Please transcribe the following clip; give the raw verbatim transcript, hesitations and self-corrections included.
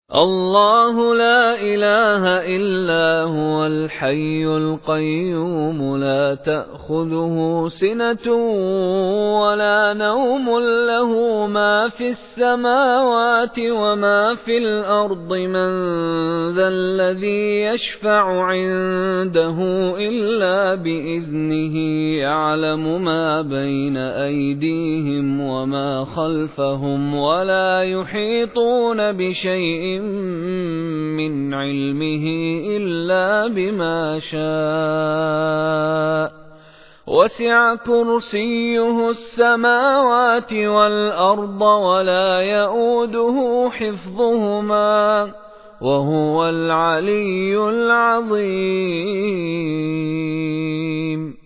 الله لا إله إلا هو الحي القيوم لا تأخذه سنة ولا نوم له ما في السماوات وما في الأرض من ذا الذي يشفع عنده إلا بإذنه يعلم ما بين أيديهم وما خلفهم ولا يحيطون بشيء من علمه إلا بما شاء وسع كرسيه السماوات والأرض ولا يئوده حفظهما وهو العلي العظيم.